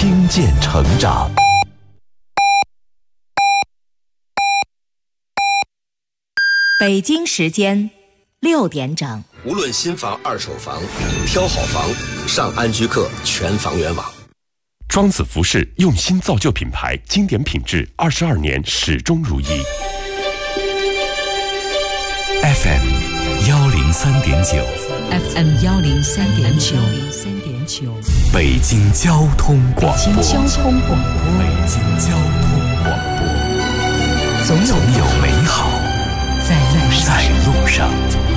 听见成长。 北京时间6点整。 无论新房、二手房，挑好房，上安居客全房源网。 庄子服饰用心造就品牌，经典品质，22年始终如一。 FM 103.9 FM 103.9 北京交通广播。 北京交通广播。 北京交通广播。总有美好在路上。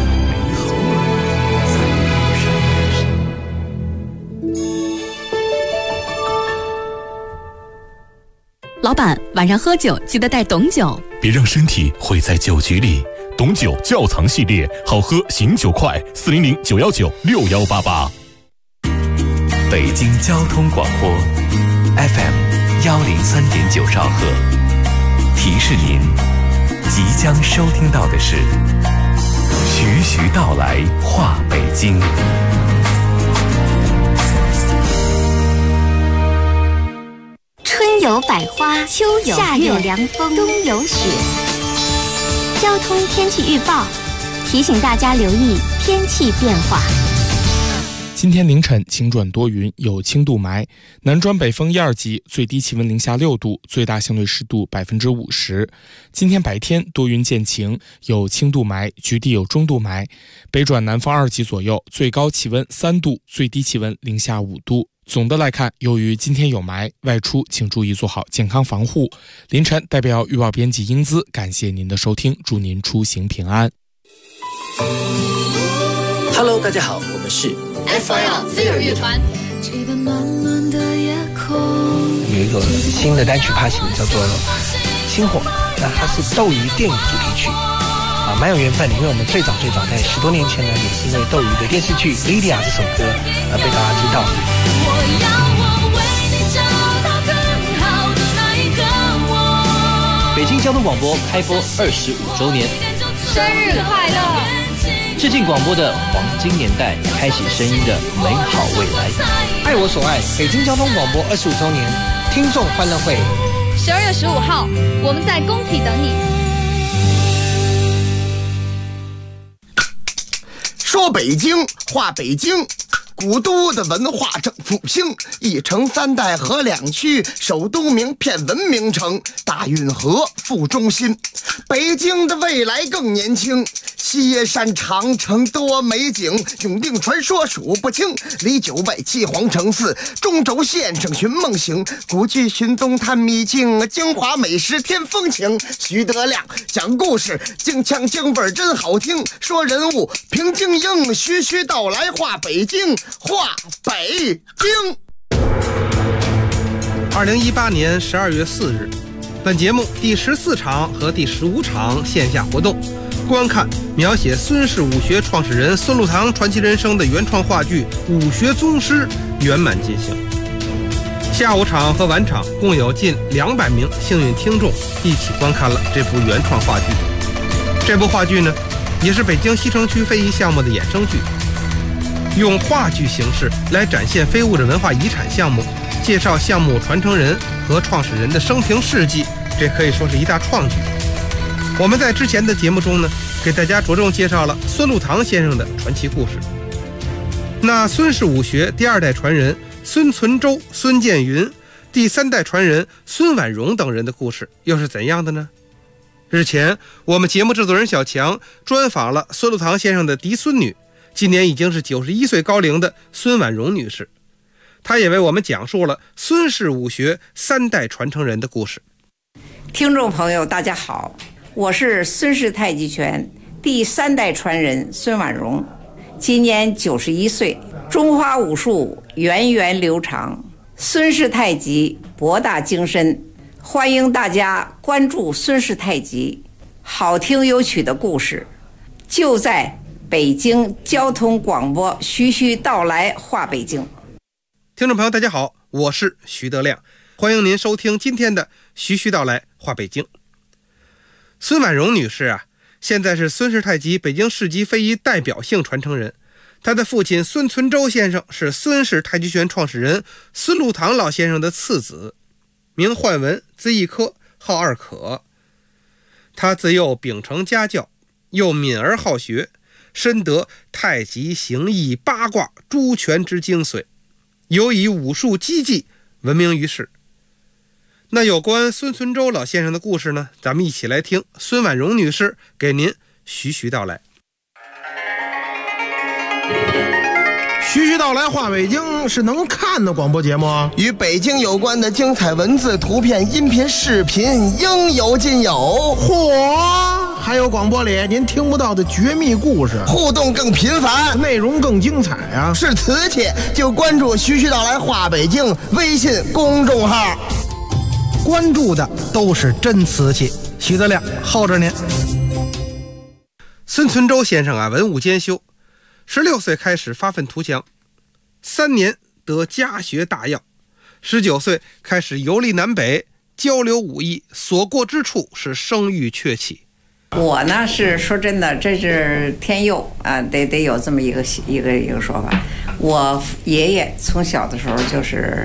老板，晚上喝酒记得带董酒， 别让身体毁在酒局里。董酒窖藏系列，好喝醒酒快，400-919-6188。 北京交通广播 FM 103.9兆赫，提示您即将收听到的是徐徐道来话北京。 春有百花，秋有夏有凉风，冬有雪。交通天气预报提醒大家留意天气变化。 今天凌晨晴转多云，有轻度霾，南转北风1、2级，最低气温零下6度，最大相对湿度50%。今天白天多云见晴，有轻度霾，局地有中度霾，北转南风2级左右，最高气温3度，最低气温零下5度。总的来看，由于今天有霾，外出请注意做好健康防护。凌晨代表预报编辑英姿，感谢您的收听，祝您出行平安。 Hello， 大家好，我们是 FIR 飞儿乐团。 有一个新的单曲发行，叫做《星火》，那它是斗鱼电影主题曲。蛮有缘分的，因为我们最早在10多年前呢，也是因为斗鱼的电视剧《莉莉娅》这首歌而被大家知道。 北京交通广播开播25周年， 生日快乐！ 致敬广播的黄金年代，开启声音的美好未来。 爱我所爱，北京交通广播25周年听众欢乐会 ，12月15号，我们在工体等你。 说北京，话北京，古都的文化正复兴，一城3代合2区，首都名片文明城，大运河副中心，北京的未来更年轻。西耶山长城多美景，永定传说数不清，离9外7皇城4，中轴线上寻梦行，古剧寻踪探秘境，京华美食添风情。徐德亮讲故事，京腔京味真好听，说人物平静应，徐徐道来话北京，话北京。 2018年12月4日，本节目第14场和第15场线下活动，观看描写孙氏武学创始人孙禄堂传奇人生的原创话剧《武学宗师》圆满进行。下午场和晚场共有近200名幸运听众一起观看了这部原创话剧。这部话剧呢，也是北京西城区非遗项目的衍生剧，用话剧形式来展现非物质文化遗产项目，介绍项目传承人和创始人的生平事迹，这可以说是一大创举。我们在之前的节目中呢，给大家着重介绍了孙禄堂先生的传奇故事。那孙氏武学第2代传人孙存周、孙建云，第3代传人孙婉容等人的故事又是怎样的呢？日前，我们节目制作人小强专访了孙禄堂先生的嫡孙女，今年已经是91岁高龄的孙婉容女士，她也为我们讲述了孙氏武学3代传承人的故事。 听众朋友大家好，我是孙氏太极拳第3代传人孙婉容，今年91岁，中华武术源远流长，孙氏太极博大精深，欢迎大家关注孙氏太极，好听有趣的故事就在北京交通广播徐徐道来话北京。 听众朋友大家好，我是徐德亮，欢迎您收听今天的徐徐道来话北京。孙婉容女士啊，现在是孙氏太极北京市级非遗代表性传承人， 他的父亲孙存周先生是孙氏太极拳创始人孙禄堂老先生的次子，名焕文，字义科，号二可。他自幼秉承家教，又敏而好学，深得太极形意八卦诸拳之精髓，尤以武术击技闻名于世。那有关孙存周老先生的故事呢，咱们一起来听孙婉容女士给您徐徐道来。 徐徐道来话北京是能看的广播节目， 与北京有关的精彩文字、图片、音频、视频应有尽有。 嚯，还有广播里您听不到的绝密故事， 互动更频繁， 内容更精彩啊！ 是瓷器就关注徐徐道来话北京微信公众号， 关注的都是真瓷器。徐德亮候着您。孙存周先生啊，文武兼修，16岁开始发愤图强，3年得家学大要，19岁开始游历南北，交流武艺，所过之处是声誉鹊起。 我呢是说真的，这是天佑啊，得有这么一个说法。我爷爷从小的时候就是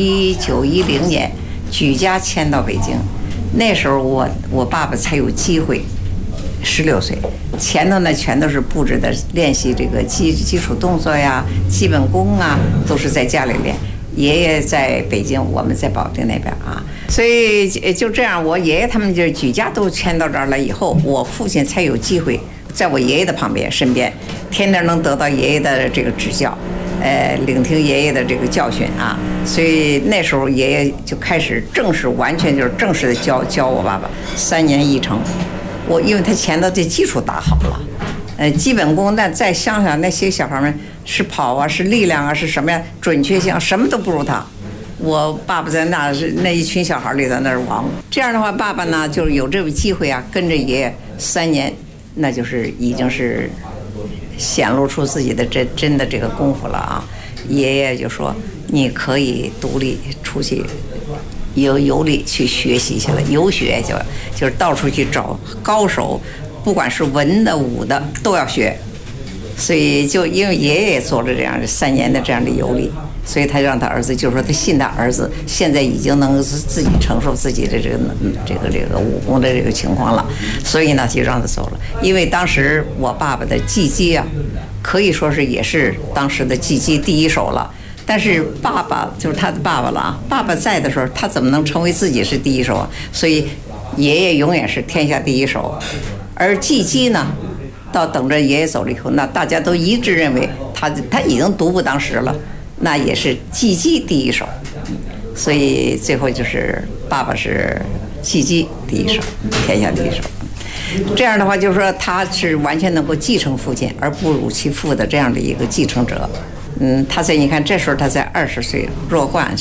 1910年举家迁到北京，那时候我爸爸才有机会。16岁，前头呢全都是布置的练习这个基础动作呀、基本功啊，都是在家里练。爷爷在北京，我们在保定那边啊，所以就这样，我爷爷他们就举家都迁到这儿来以后，我父亲才有机会在我爷爷的身边，天天能得到爷爷的这个指教，聆听爷爷的这个教训啊。所以那时候爷爷就开始完全就是正式的教我爸爸，3年1成。因为他前头这基础打好了，基本功，但再想想那些小孩们是跑啊，是力量啊，是什么呀，准确性什么都不如他。我爸爸在那一群小孩里头那是王。这样的话，爸爸呢就是有这个机会啊，跟着爷爷3年，那就是已经是显露出自己的真的这个功夫了啊。爷爷就说你可以独立出去。游历去学习去了，游学就是到处去找高手，不管是文的武的都要学。所以就因为爷爷也做了这样3年的这样的游历，所以他让他儿子，就是说他信他儿子现在已经能自己承受自己的这个武功的这个情况了，所以呢就让他走了。因为当时我爸爸的技击啊，可以说是也是当时的技击第一手了。但是爸爸就是他的爸爸了啊！爸爸在的时候，他怎么能成为自己是第一手啊？所以爷爷永远是天下第一手，而技击呢，到等着爷爷走了以后，那大家都一致认为他已经独步当时了，那也是技击第一手。所以最后就是爸爸是技击第一手，天下第一手。这样的话，就是说他是完全能够继承父亲而不辱其父的这样的一个继承者。他你看这时候他才20岁，弱冠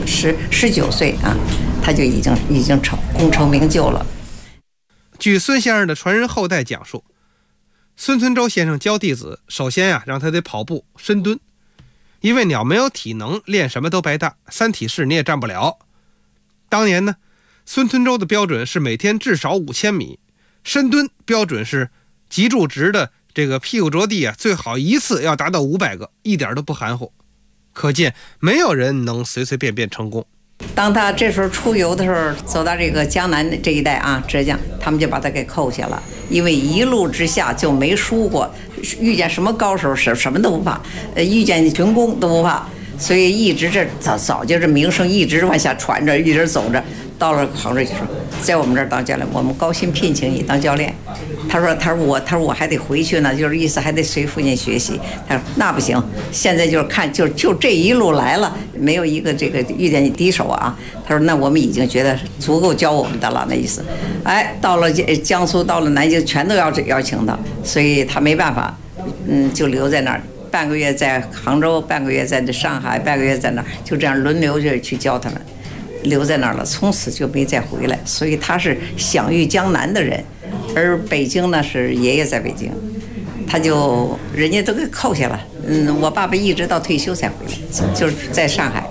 19岁啊，他就已经功成名就了。 据孙先生的传人后代讲述，孙存周先生教弟子，首先让他得跑步深蹲，因为鸟没有体能，练什么都白搭，3体式你也站不了。当年呢，孙存周的标准是每天至少5000米，深蹲标准是脊柱直的这个屁股着地最好一次要达到500个，一点都不含糊。可见没有人能随随便便成功。 当他这时候出游的时候，走到这个江南这一带啊，浙江，他们就把他给扣下了，因为一路之下就没输过，遇见什么高手什么都不怕，遇见群攻都不怕，所以一直早就这名声一直往下传着，一直走着。到了杭州就说，在我们这儿当教练，我们高薪聘请你当教练。他说我还得回去呢，就是意思还得随父亲学习。他说那不行，现在就是看就这一路来了，没有一个这个遇见你敌手啊。他说那我们已经觉得足够教我们的了，那意思。到了江苏，到了南京，全都要请他，所以他没办法，就留在那儿。半个月在杭州，半个月在上海，半个月在那儿，就这样轮流去教他们。留在那儿了，从此就没再回来，所以他是享誉江南的人，而北京呢是爷爷在北京，他就人家都给扣下了。我爸爸一直到退休才回来，就是在上海。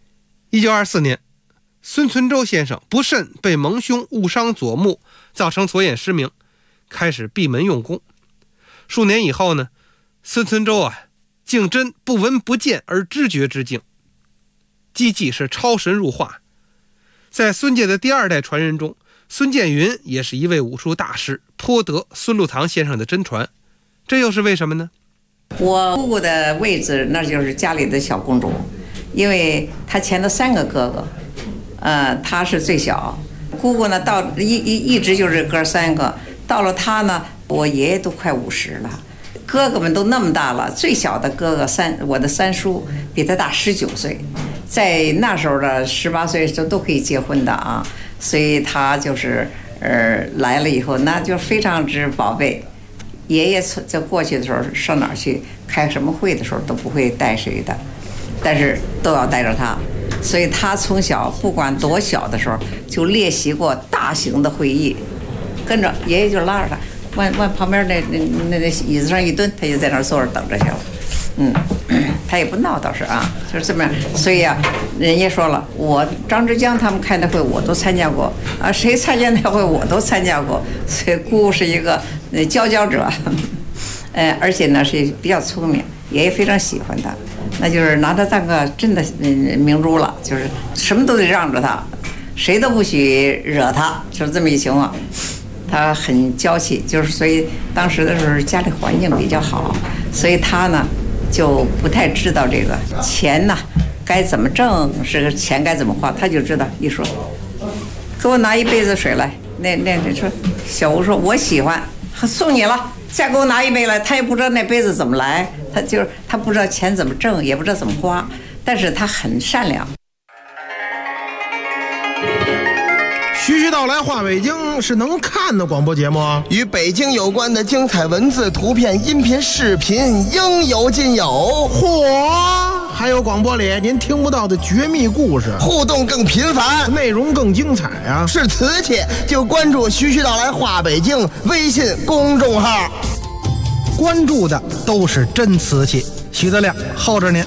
1924年，孙存周先生不慎被蒙兄误伤左目，造成左眼失明，开始闭门用功。数年以后呢，孙存周竟真不闻不见而知觉之境。积极是超神入化。在孙家的第2代传人中，孙建云也是一位武术大师，颇得孙禄堂先生的真传。这又是为什么呢？ 我姑姑的位置那就是家里的小公主，因为她前头3个哥哥，她是最小。姑姑呢到一直就是哥3个，到了她呢，我爷爷都快50了，哥哥们都那么大了，最小的哥哥我的3叔比他大19岁，在那时候的18岁都可以结婚的啊，所以他就是来了以后，那就非常之宝贝。爷爷在过去的时候上哪儿去开什么会的时候都不会带谁的，但是都要带着他，所以他从小不管多小的时候就练习过大型的会议，跟着爷爷就拉着他往旁边那椅子上一蹲，他就在那儿坐着等着去了。他也不闹倒是啊，就是这么样。所以啊，人家说了，我张之江他们开的会我都参加过啊，谁参加那会我都参加过，所以姑姑是一个佼佼者，而且呢是比较聪明，爷爷非常喜欢他，那就是拿他当个真的明珠了，就是什么都得让着他，谁都不许惹他，就是这么一情况。他很娇气，就是所以当时的时候家里环境比较好，所以他呢就不太知道这个钱呢该怎么挣，这个钱该怎么花，他就知道一说给我拿一杯子水来，那说小吴说我喜欢，送你了，再给我拿一杯来，他也不知道那杯子怎么来，他不知道钱怎么挣，也不知道怎么花，但是他很善良。 徐徐道来话北京是能看的广播节目， 与北京有关的精彩文字、图片、音频、视频应有尽有。 嚯，还有广播里您听不到的绝密故事， 互动更频繁， 内容更精彩啊！ 是瓷器就关注徐徐道来话北京微信公众号， 关注的都是真瓷器。徐德亮候着您。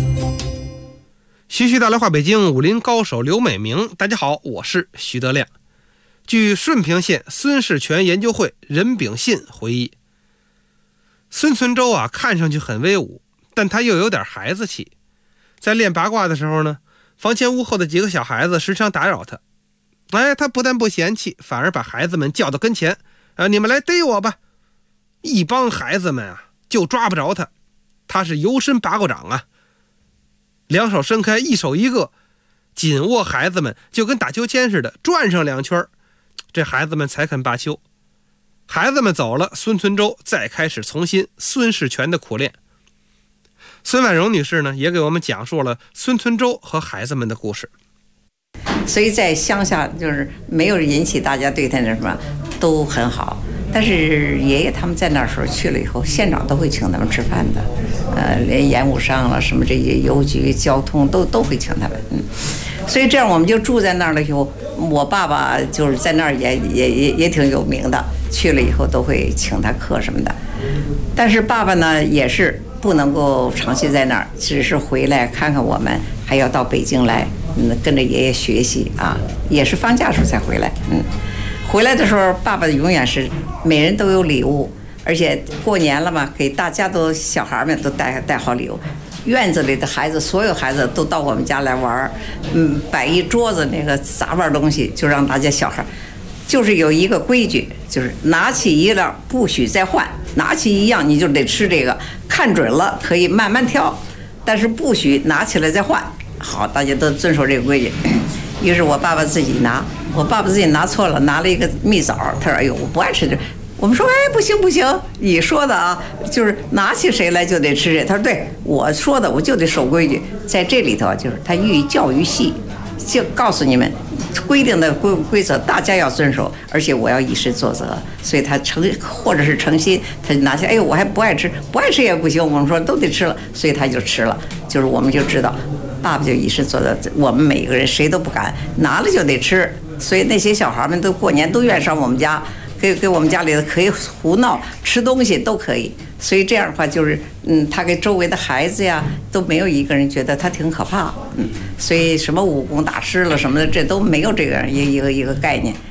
徐徐道来话北京，武林高手刘美明，大家好，我是徐德亮。据顺平县孙氏泉研究会任秉信回忆，孙存周啊看上去很威武，但他又有点孩子气。在练八卦的时候呢，房前屋后的几个小孩子时常打扰他，他不但不嫌弃，反而把孩子们叫到跟前，你们来逮我吧。一帮孩子们啊就抓不着他，他是游身八卦掌啊，两手伸开，一手一个，紧握孩子们，就跟打秋千似的，转上2圈，这孩子们才肯罢休。孩子们走了，孙存周再开始重新孙氏泉的苦练。孙婉容女士呢，也给我们讲述了孙存周和孩子们的故事。 所以在乡下就是没有引起大家对他那什么都很好，但是爷爷他们在那时候去了以后，县长都会请他们吃饭的，连盐务商了什么这些邮局交通都会请他们。所以这样我们就住在那儿了以后，我爸爸就是在那儿也挺有名的，去了以后都会请他客什么的。但是爸爸呢也是不能够长期在那儿，只是回来看看我们，还要到北京来，跟着爷爷学习啊，也是放假时候才回来。回来的时候，爸爸永远是每人都有礼物，而且过年了嘛，给大家都小孩们都带好礼物。院子里的孩子，所有孩子都到我们家来玩，摆一桌子那个杂玩东西，就让大家小孩，就是有一个规矩，就是拿起一样不许再换，拿起一样你就得吃这个，看准了可以慢慢挑，但是不许拿起来再换。好，大家都遵守这个规矩。于是我爸爸自己拿，我爸爸自己拿错了，拿了一个蜜枣，他说：“哎呦，我不爱吃这。”我们说：“哎，不行不行，你说的啊，就是拿起谁来就得吃谁。”他说：“对，我说的，我就得守规矩。在这里头，就是他寓意教育系，就告诉你们规定的规则，大家要遵守，而且我要以身作则。所以他或者是诚心，他就拿起，哎呦，我还不爱吃，不爱吃也不行。我们说都得吃了，所以他就吃了。就是我们就知道，爸爸就以身作则，我们每个人谁都不敢拿了就得吃。所以那些小孩们都过年都愿上我们家。”给我们家里的可以胡闹吃东西都可以，所以这样的话就是，他给周围的孩子呀都没有一个人觉得他挺可怕，所以什么武功大师了什么的，这都没有这个一个概念。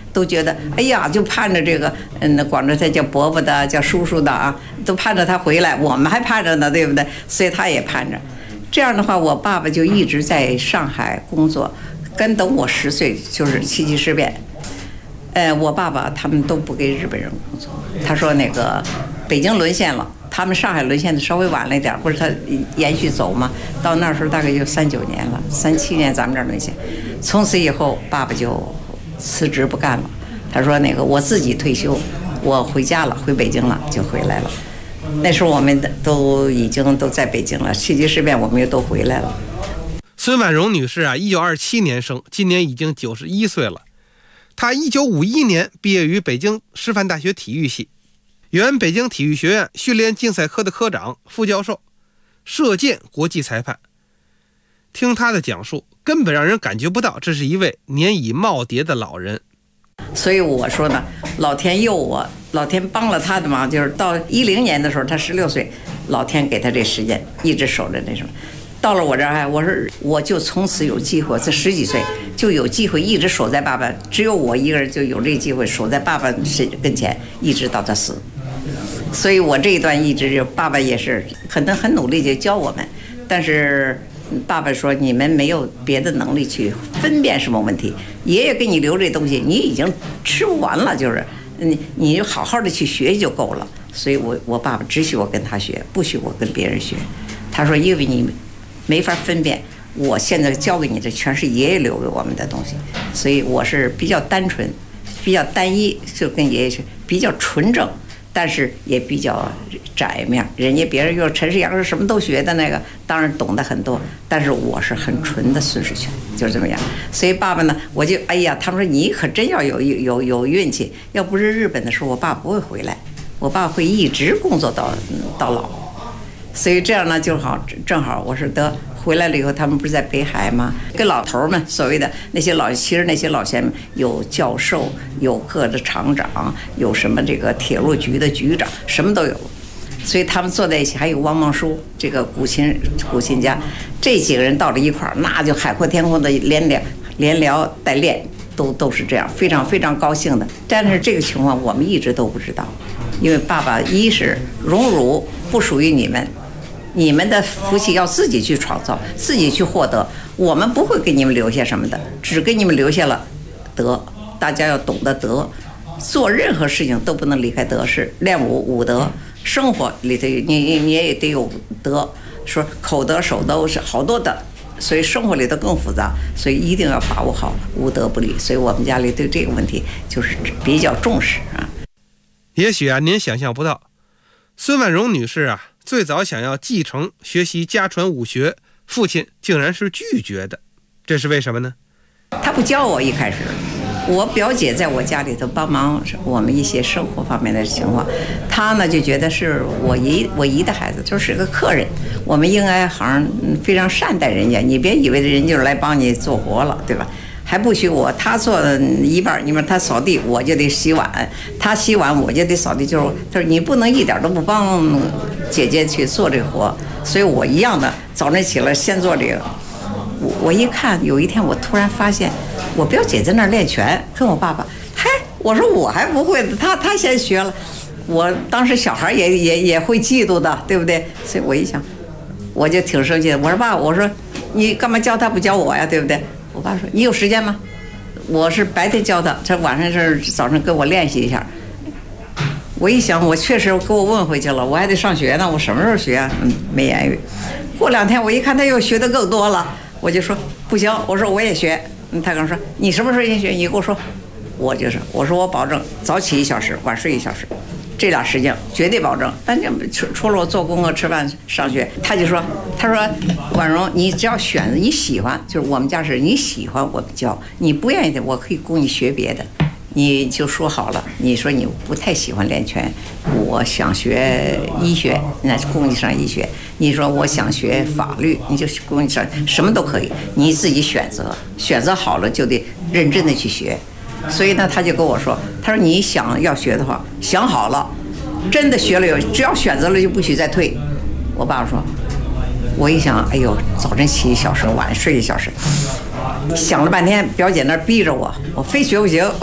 都觉得哎呀，就盼着这个广州他叫伯伯的，叫叔叔的啊，都盼着他回来，我们还盼着呢，对不对？所以他也盼着。这样的话，我爸爸就一直在上海工作，等我10岁就是7七事变。我爸爸他们都不给日本人工作，他说那个北京沦陷了，他们上海沦陷的稍微晚了一点，不是他延续走吗？到那时候大概就39年了，37年咱们这儿沦陷。从此以后，爸爸就辞职不干了。他说那个我自己退休，我回家了，回北京了，就回来了。那时候我们都已经都在北京了，7七事变我们又都回来了。 孙婉容女士啊，1927年生，今年已经91岁了。她1951年毕业于北京师范大学体育系，原北京体育学院训练竞赛科的科长、副教授，射箭国际裁判。听她的讲述，根本让人感觉不到这是一位年已耄耋的老人。 所以我说呢，老天佑我，老天帮了他的忙，就是到10年的时候，他16岁，老天给他这时间一直守着那什么。到了我这儿，我说我就从此有机会，在10几岁就有机会一直守在爸爸，只有我一个人就有这个机会守在爸爸跟前，一直到他死。所以我这一段一直就爸爸也是很努力就教我们，但是爸爸说你们没有别的能力去分辨什么问题，爷爷给你留这东西，你已经吃不完了，就是你就好好的去学就够了。所以我爸爸只许我跟他学，不许我跟别人学。他说因为你没法分辨，我现在教给你的全是爷爷留给我们的东西，所以我是比较单纯，比较单一，就跟爷爷学，比较纯正，但是也比较窄面。人家别人说陈世阳是什么都学的那个，当然懂得很多，但是我是很纯的孙世全，就是这么样。所以爸爸呢，我就哎呀，他们说你可真要有运气，要不是日本的时候，我爸不会回来，我爸会一直工作到老。所以这样呢，就好，正好我是得回来了以后，他们不是在北海吗？跟老头们所谓的那些其实那些老先生有教授，有各的厂长，有什么这个铁路局的局长，什么都有。所以他们坐在一起，还有汪孟舒这个古琴家，这几个人到了一块儿，那就海阔天空的连聊带练，都是这样，非常非常高兴的。但是这个情况我们一直都不知道，因为爸爸一是荣辱不属于你们。你们的福气要自己去创造，自己去获得，我们不会给你们留下什么的，只给你们留下了德。大家要懂得德，做任何事情都不能离开德，是练武德，生活里头你也得有德，说口德手德是好多的，所以生活里头更复杂，所以一定要把握好，无德不立。所以我们家里对这个问题就是比较重视啊。 也许啊，您想象不到，孙婉容女士啊，最早想要继承学习家传武学，父亲竟然是拒绝的，这是为什么呢？ 他不教我，一开始我表姐在我家里头帮忙我们一些生活方面的情况，她呢就觉得是我姨的孩子，就是个客人，我们应该好像非常善待人家，你别以为人就是来帮你做活了，对吧？还不许我，他做一半，你们他扫地，我就得洗碗；他洗碗，我就得扫地。就是他说你不能一点都不帮姐姐去做这个活，所以我一样的早晨起来先做这个。我一看，有一天我突然发现，我表姐在那儿练拳，跟我爸爸，嗨，我说我还不会的，他先学了。我当时小孩也会嫉妒的，对不对？所以我一想，我就挺生气的。我说爸，我说你干嘛教他不教我呀？对不对？我爸说你有时间吗？我是白天教他，这晚上是早上跟我练习一下。我一想，我确实给我问回去了，我还得上学呢，我什么时候学啊？没言语。过2天我一看他又学得更多了，我就说不行，我说我也学。他跟我说你什么时候先学？你跟我说。我说我保证早起1小时，晚睡1小时，这俩时间绝对保证。但除了我做功课、吃饭、上学，他说婉容，你只要选择你喜欢，就是我们家是你喜欢我们教，你不愿意的我可以供你学别的，你就说好了。你说你不太喜欢练拳，我想学医学，那供你上医学。你说我想学法律，你就供你上，什么都可以，你自己选择，选择好了就得认真的去学。所以呢，他就跟我说，他说你想要学的话，想好了，真的学了只要选择了就不许再退。我爸说，我一想，哎呦，早晨起1小时，晚上睡1小时，想了半天，表姐那儿逼着我非学不行。我说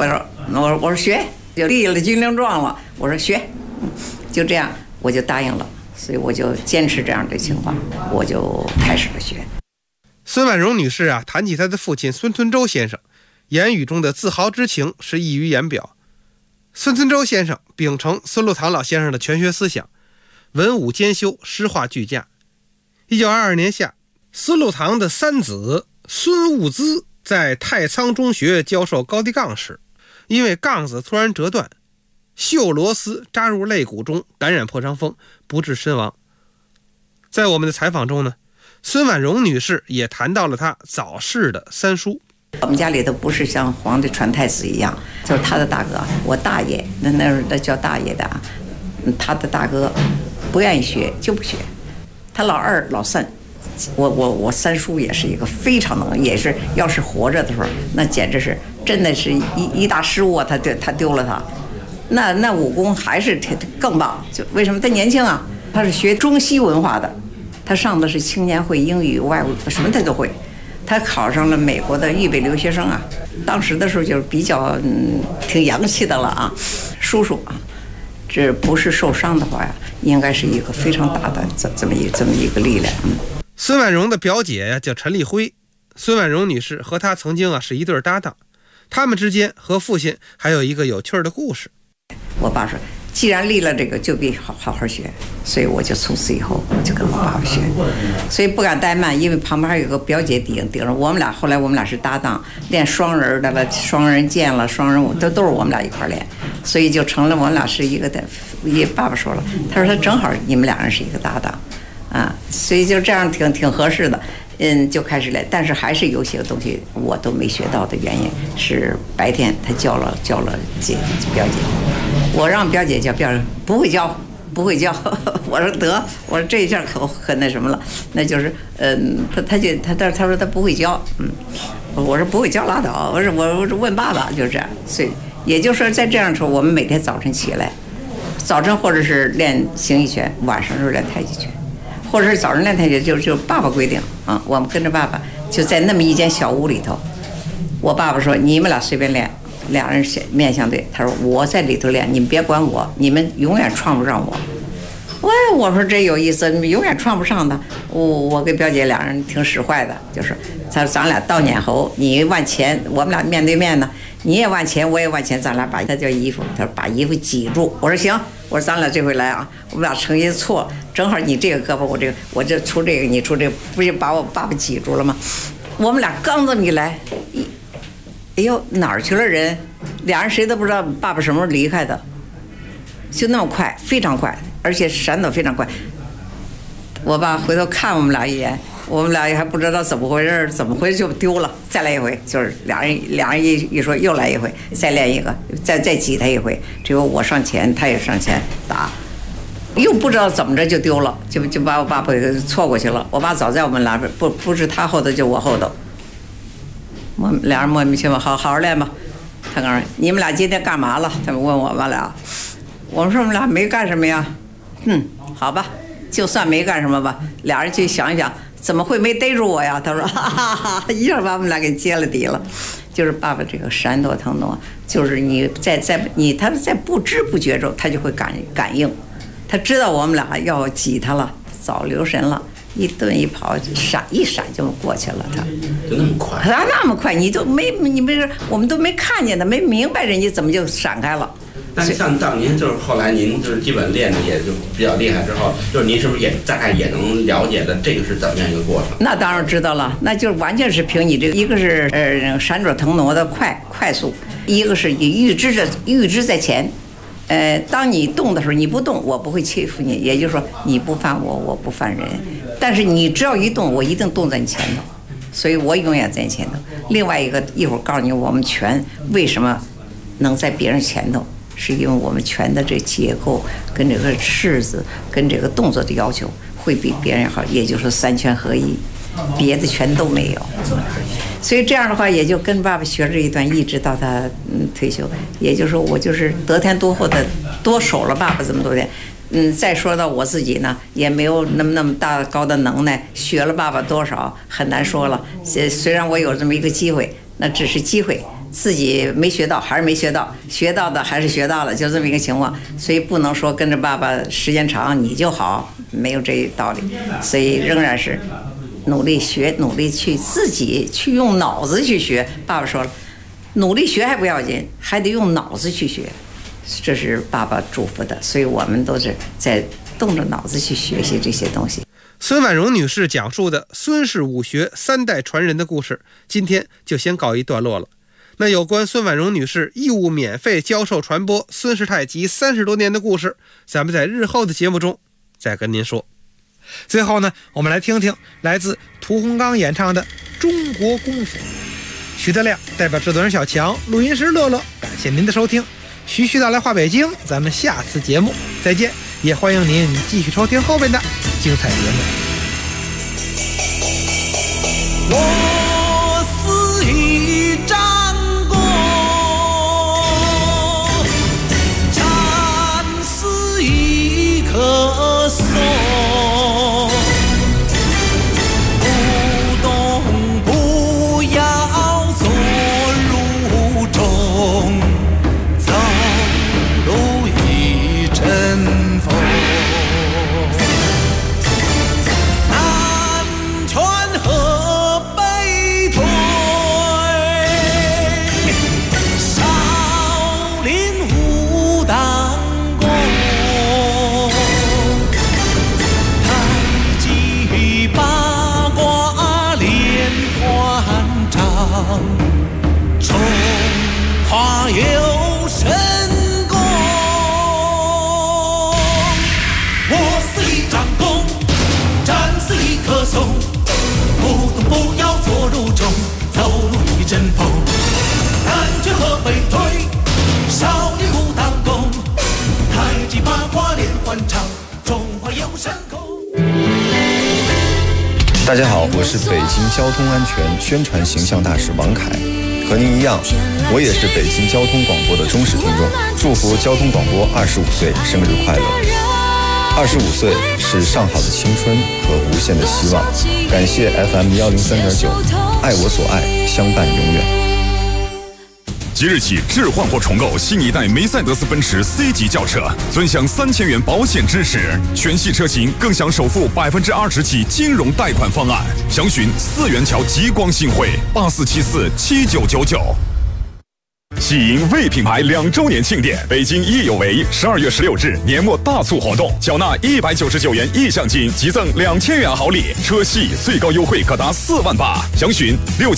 我说学，就立了军令状了。我说学，就这样我就答应了，所以我就坚持这样的情况，我就开始了学。 孙婉容女士啊，谈起她的父亲孙存周先生，言语中的自豪之情是溢于言表。孙存周先生秉承孙禄堂老先生的全学思想，文武兼修，诗画俱佳。1922年夏，孙禄堂的三子孙务兹在太仓中学教授高低杠时，因为杠子突然折断，锈螺丝扎入肋骨中，感染破伤风，不治身亡。在我们的采访中呢，孙婉容女士也谈到了她早逝的三叔。 我们家里头不是像皇帝传太子一样，就是他的大哥，我大爷，那叫大爷的啊，他的大哥不愿意学就不学，他老二老三，我三叔也是一个非常能，也是要是活着的时候，那简直是真的是一大失误啊，他丢了他，那武功还是更棒，就为什么他年轻啊？他是学中西文化的，他上的是青年会、英语、外语，什么他都会。他考上了美国的预备留学生啊，当时的时候就是比较挺洋气的了啊，叔叔啊，这不是受伤的话呀，应该是一个非常大的这么一个力量。 孙婉容的表姐呀叫陈丽辉，孙婉容女士和她曾经啊是一对搭档，他们之间和父亲还有一个有趣的故事。 我爸说，既然立了这个，就必须好好学，所以我就从此以后我就跟我爸爸学，所以不敢怠慢，因为旁边还有个表姐顶着我们俩。后来我们俩是搭档，练双人的了，双人剑了，双人舞都是我们俩一块练，所以就成了我们俩是一个的。也爸爸说了，他说他正好你们两人是一个搭档，啊，所以就这样挺合适的。就开始练，但是还是有些东西我都没学到的原因是白天他教了表姐，我让表姐教，表姐不会教，我说得，我说这一下可那什么了，那就是他说他不会教，我说不会教拉倒，我说问爸爸，就这样，所以也就是说在这样的时候，我们每天早晨起来，早晨或者是练形意拳，晚上是练太极拳。或者是早上练太极，就爸爸规定啊，我们跟着爸爸就在那么一间小屋里头。我爸爸说：“你们俩随便练，两人面相对。”他说：“我在里头练，你们别管我，你们永远创不上我。”我说这有意思，你们永远创不上的。我跟表姐两人挺使坏的，就是他说咱俩倒撵猴，你往前，我们俩面对面呢，你也往前，我也往前，咱俩把他叫衣服，他说把衣服挤住。我说行。我说咱俩这回来啊，我们俩成一错，正好你这个胳膊我这出这个，你出这个，不就把我爸爸挤住了吗？我们俩刚这么一来，哎呦哪儿去了人？俩人谁都不知道爸爸什么时候离开的，就那么快，非常快，而且闪躲非常快。我爸回头看我们俩一眼，我们俩也还不知道怎么回事就丢了，再来一回，就是俩人一说又来一回，再练一个，再挤他一回，只有我上前，他也上前打，又不知道怎么着就丢了，就把我爸爸给错过去了。我爸早在我们俩边，不是他后头就我后头，我们俩人莫名其妙，好好练吧。他告诉你们俩今天干嘛了？他们问我们俩，我们说我们俩没干什么呀。好吧。就算没干什么吧，俩人去想一想，怎么会没逮住我呀？他说，哈哈哈，一下把我们俩给接了底了。就是爸爸这个闪躲腾挪，就是你他在不知不觉中，他就会感应，他知道我们俩要挤他了，早留神了，一顿一跑，一闪就过去了。他就那么快？ 他那么快，你没我们都没看见他，没明白人家怎么就闪开了。 但是像到您就是后来您就是基本练的也就比较厉害之后，就是您是不是也大概也能了解的这个是怎么样一个过程？ 那当然知道了，那就完全是凭你这个，一个是闪躲腾挪的快速，一个是你预知在前。当你动的时候，你不动，我不会欺负你，也就是说你不犯我，我不犯人。但是你只要一动，我一定动在你前头，所以我永远在你前头。另外一个，一会儿告诉你我们拳为什么能在别人前头。是因为我们拳的这结构跟这个式子跟这个动作的要求会比别人好，也就是三拳合一，别的拳都没有。所以这样的话，也就跟爸爸学这一段，一直到他退休。也就是说，我就是得天独厚的多守了爸爸这么多年。再说到我自己呢，也没有那么大高的能耐，学了爸爸多少很难说了。虽然我有这么一个机会，那只是机会。 自己没学到还是没学到，学到的还是学到了，就这么一个情况。所以不能说跟着爸爸时间长你就好，没有这道理。所以仍然是努力学，努力去自己去用脑子去学。爸爸说了，努力学还不要紧，还得用脑子去学，这是爸爸嘱咐的。所以我们都是在动着脑子去学习这些东西。 孙婉容女士讲述的孙氏武学3代传人的故事，今天就先告一段落了。那有关孙婉容女士义务免费教授传播孙氏太极30多年的故事，咱们在日后的节目中再跟您说。最后呢，我们来听听来自屠洪刚演唱的《中国功夫》。徐德亮代表制作人小强，录音师乐乐，感谢您的收听。徐徐道来话北京，咱们下次节目再见，也欢迎您继续收听后面的精彩节目。 我是一战功，战是一棵松，不动不要坐如钟，走路一阵风。中华有神功，我是一张弓，战是一棵松，不动不要坐如钟，走路一阵风。南拳和北腿，少林武当功，太极八卦连环掌，中华有神功。 大家好，我是北京交通安全宣传形象大使王凯，和您一样，我也是北京交通广播的忠实听众，祝福交通广播25岁生日快乐！25岁是上好的青春和无限的希望，感谢 FM 103.9，爱我所爱，相伴永远。 即日起置换或重购新一代梅赛德斯奔驰 C 级轿车，尊享3000元保险支持，全系车型更享首付20%起金融贷款方案。详询4元桥极光新汇84747999。喜迎为品牌2周年庆典，北京益有为12月16日年末大促活动，缴纳199元意向金，即赠2000元好礼，车系最高优惠可达4万8。详询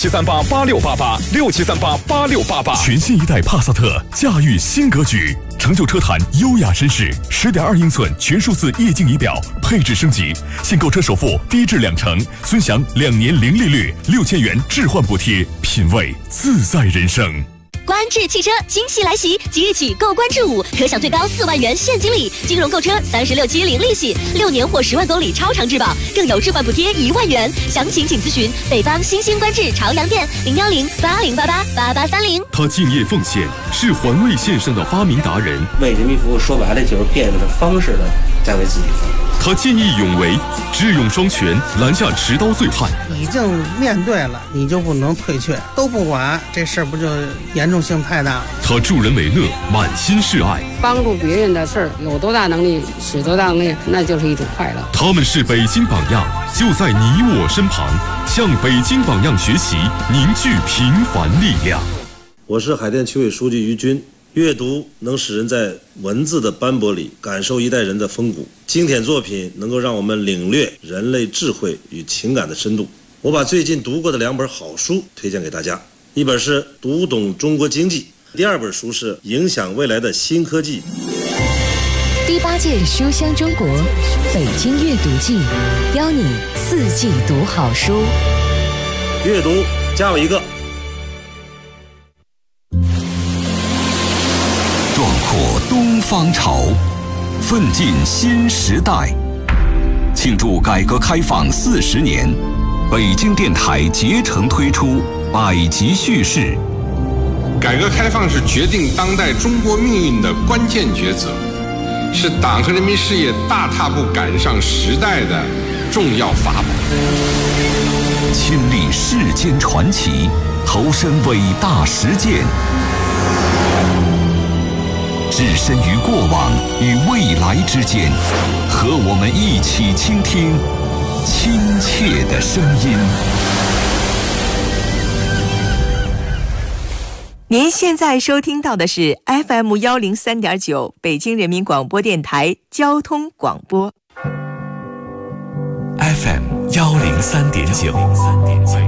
67388688，67388688。 全新一代帕萨特驾驭新格局，成就车坛优雅绅士，10.2英寸全数字液晶仪表，配置升级，现购车首付低至2成，尊享2年零利率，6000元置换补贴，品味自在人生。 观致汽车惊喜来袭，即日起购观致5可享最高4万元现金礼，金融购车36期零利息，6年或10万公里超长质保，更有置换补贴1万元。详情请咨询北方新兴观致朝阳店01080888830。 他敬业奉献，是环卫线上的发明达人。 为人民服务，说白了就是变着方式的在为自己服务。 他见义勇为，智勇双全，拦下持刀醉汉。 已经面对了，你就不能退却，都不管，这事儿不就严重性太大了？ 他助人为乐，满心是爱， 帮助别人的事儿，有多大能力使多大能力，那就是一种快乐。 他们是北京榜样，就在你我身旁，向北京榜样学习，凝聚平凡力量。 我是海淀区委书记于军。阅读能使人在文字的斑驳里感受一代人的风骨，经典作品能够让我们领略人类智慧与情感的深度。我把最近读过的2本好书推荐给大家，一本是《读懂中国经济》，第2本书是《影响未来的新科技》。 第8届书香中国北京阅读季，邀你4季读好书。 阅读加我一个。 壮阔东方潮，奋进新时代。庆祝改革开放40年，北京电台竭诚推出百集叙事。 改革开放是决定当代中国命运的关键抉择，是党和人民事业大踏步赶上时代的重要法宝。 亲历世间传奇， 投身伟大实践，置身于过往与未来之间，和我们一起倾听亲切的声音。 您现在收听到的是 FM103.9 北京人民广播电台交通广播。 FM103.9